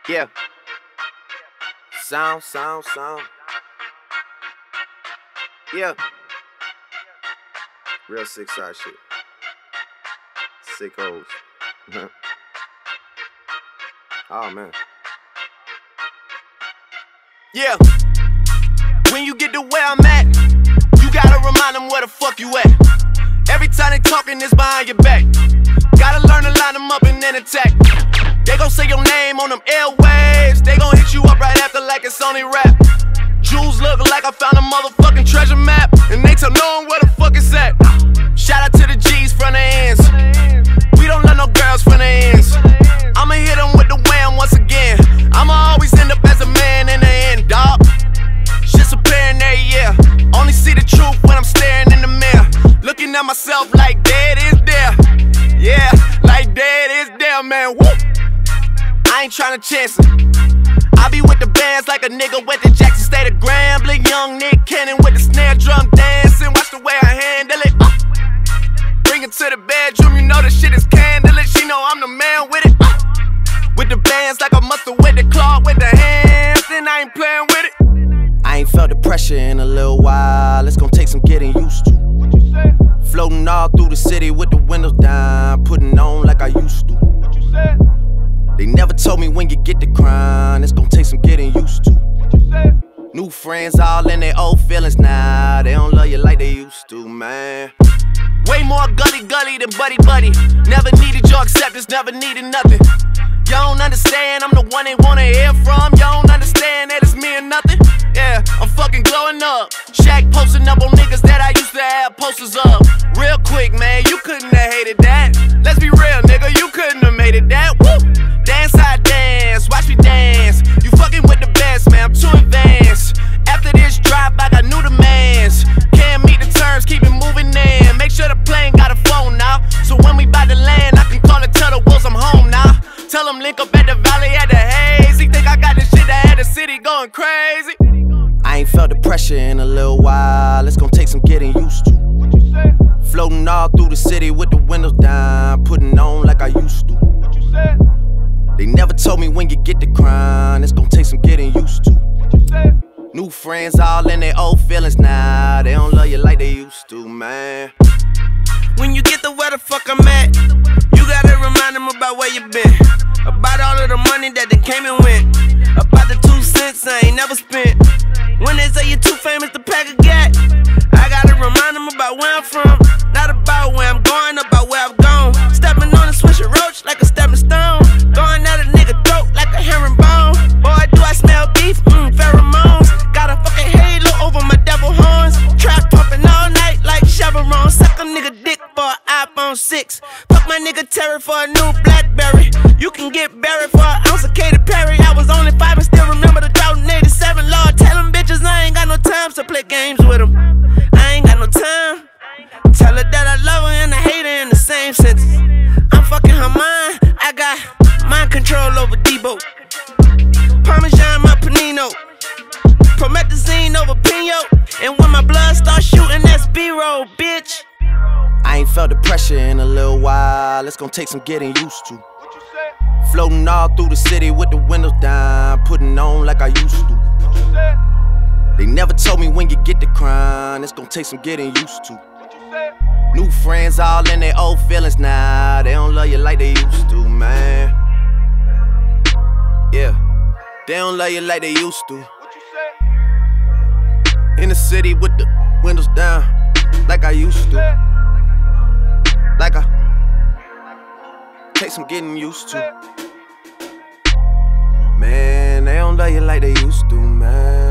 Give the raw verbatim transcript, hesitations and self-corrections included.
Yeah. Sound, sound, sound. Yeah. Real sick side shit. Sick hoes. Oh man. Yeah. When you get to where I'm at, you gotta remind them where the fuck you at. Every time they talking, it's behind your back. Gotta learn to line them up and then attack. They gon' say your name on them airwaves. They gon' hit you up right after like it's only rap. Jewels look like I found a motherfucking treasure map, and they tell no one where the fuck it's at. Shout out to the G's from the ends. We don't let no girls from the ends. I'ma hit them with the wham once again. I'ma always end up as a man in the end, dawg. Shit's apparent there, yeah. Only see the truth when I'm staring in the mirror. Looking at myself like dead is there. Yeah, like dead is there, man. Woo! I ain't tryna chance it. I be with the bands like a nigga with the Jackson State of Grambling. Young Nick Cannon with the snare drum dancing. Watch the way I handle it. Uh. Bring it to the bedroom, you know the shit is candlelit. She know I'm the man with it. Uh. With the bands like a mustard with the claw with the hands, and I ain't playing with it. I ain't felt the pressure in a little while. It's gonna take some getting used to. What you say? Floating all through the city with the windows down, putting on like I used to. What you say? They never told me when you get the grind, it's gonna take some getting used to. What you say? New friends all in their old feelings now. They don't love you like they used to, man. Way more gully gully than buddy buddy. Never needed your acceptance, never needed nothing. You don't understand, I'm the one they wanna hear from. You don't understand that it's me or nothing. Yeah, I'm fucking glowing up. Shaq posting up on niggas that I used to have posters of. Real quick, man, you couldn't have hated that. Let's be real, nigga, you couldn't have made it that. Woo! Dance, I dance, watch me dance. You fucking with the best, man, I'm too advanced. After this drop, I got new demands. Can't meet the terms, keep it moving in. Make sure the plane got a phone now, so when we bout to land, I can call it, tell the wolves I'm home now. Tell them link up at the valley at the haze. He think I got this shit that had the city going crazy. I ain't felt the pressure in a little while. It's gonna take some getting used to. What you say? Floating all through the city with the windows down, putting on like I used to. What you say? They never told me when you get the grind, it's gonna take some getting used to. What you say? New friends all in their old feelings now. They don't love you like they used to, man. When you get to where the fuck I'm at, you gotta remind them about where you been. About all of the money that they came and went. About the two cents I ain't never spent. When they say you're too famous to pack a gat, I gotta remind them about where I'm from. Not about where I'm going, about where I've gone. Stepping on a swisher roach like a stepping stone. Going at a nigga throat like a herringbone. Boy, do I smell beef? Mmm, pheromones. Got a fucking halo over my devil horns. Trap pumping all night like Chevron. Suck a nigga dick for an iPhone six. Fuck my nigga Terry for a new Blackberry. You can get buried for an ounce of Katy Perry. I was only five and still remember the drought in eighty-seven. Lord, tell them bitches I ain't got no time to play games with them. I ain't got no time. Tell her that I love her and I hate her in the same sentence. I'm fucking her mind. I got mind control over Debo. Parmesan my panino. Promethazine over Pino. And when my blood starts shooting, that's B-roll, bitch. I ain't felt the pressure in a little while. It's gonna take some getting used to. What you say? Floating all through the city with the windows down, putting on like I used to. What you say? They never told me when you get the grind, it's gonna take some getting used to. What you say? New friends all in their old feelings now. They don't love you like they used to, man. Yeah, they don't love you like they used to. What you say? In the city with the windows down, like I used to. Like I take some getting used to. Man, they don't love you like they used to, man.